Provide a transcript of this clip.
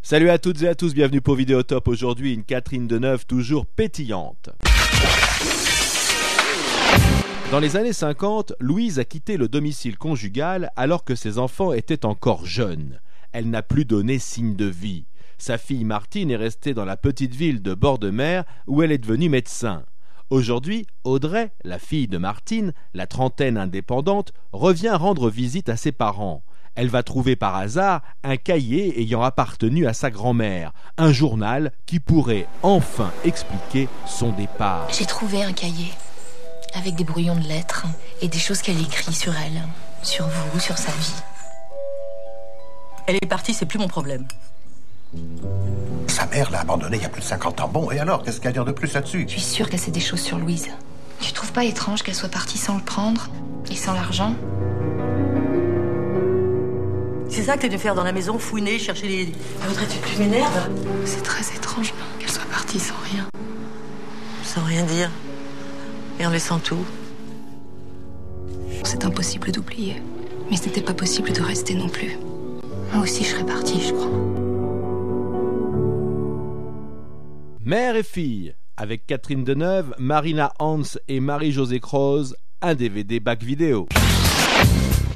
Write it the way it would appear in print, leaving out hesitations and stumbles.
Salut à toutes et à tous, bienvenue pour Vidéotop. Aujourd'hui, une Catherine Deneuve toujours pétillante. Dans les années 50, Louise a quitté le domicile conjugal alors que ses enfants étaient encore jeunes. Elle n'a plus donné signe de vie. Sa fille Martine est restée dans la petite ville de bord de mer où elle est devenue médecin. Aujourd'hui, Audrey, la fille de Martine, la trentaine indépendante, revient rendre visite à ses parents. Elle va trouver par hasard un cahier ayant appartenu à sa grand-mère, un journal qui pourrait enfin expliquer son départ. J'ai trouvé un cahier avec des brouillons de lettres et des choses qu'elle écrit sur elle, sur vous, sur sa vie. Elle est partie, c'est plus mon problème. Sa mère l'a abandonnée il y a plus de 50 ans. Bon, et alors, qu'est-ce qu'elle a à dire de plus là-dessus? Je suis sûre qu'elle sait des choses sur Louise. Tu trouves pas étrange qu'elle soit partie sans le prendre et sans l'argent? C'est ça que t'es venu faire dans la maison, fouiner, chercher les retraites, tu m'énerves. C'est très étrange qu'elle soit partie sans rien. Sans rien dire. Et en laissant tout. C'est impossible d'oublier. Mais ce n'était pas possible de rester non plus. Moi aussi, je serais partie, je crois. Mère et fille, avec Catherine Deneuve, Marina Hans et Marie-Josée Croze, un DVD back vidéo.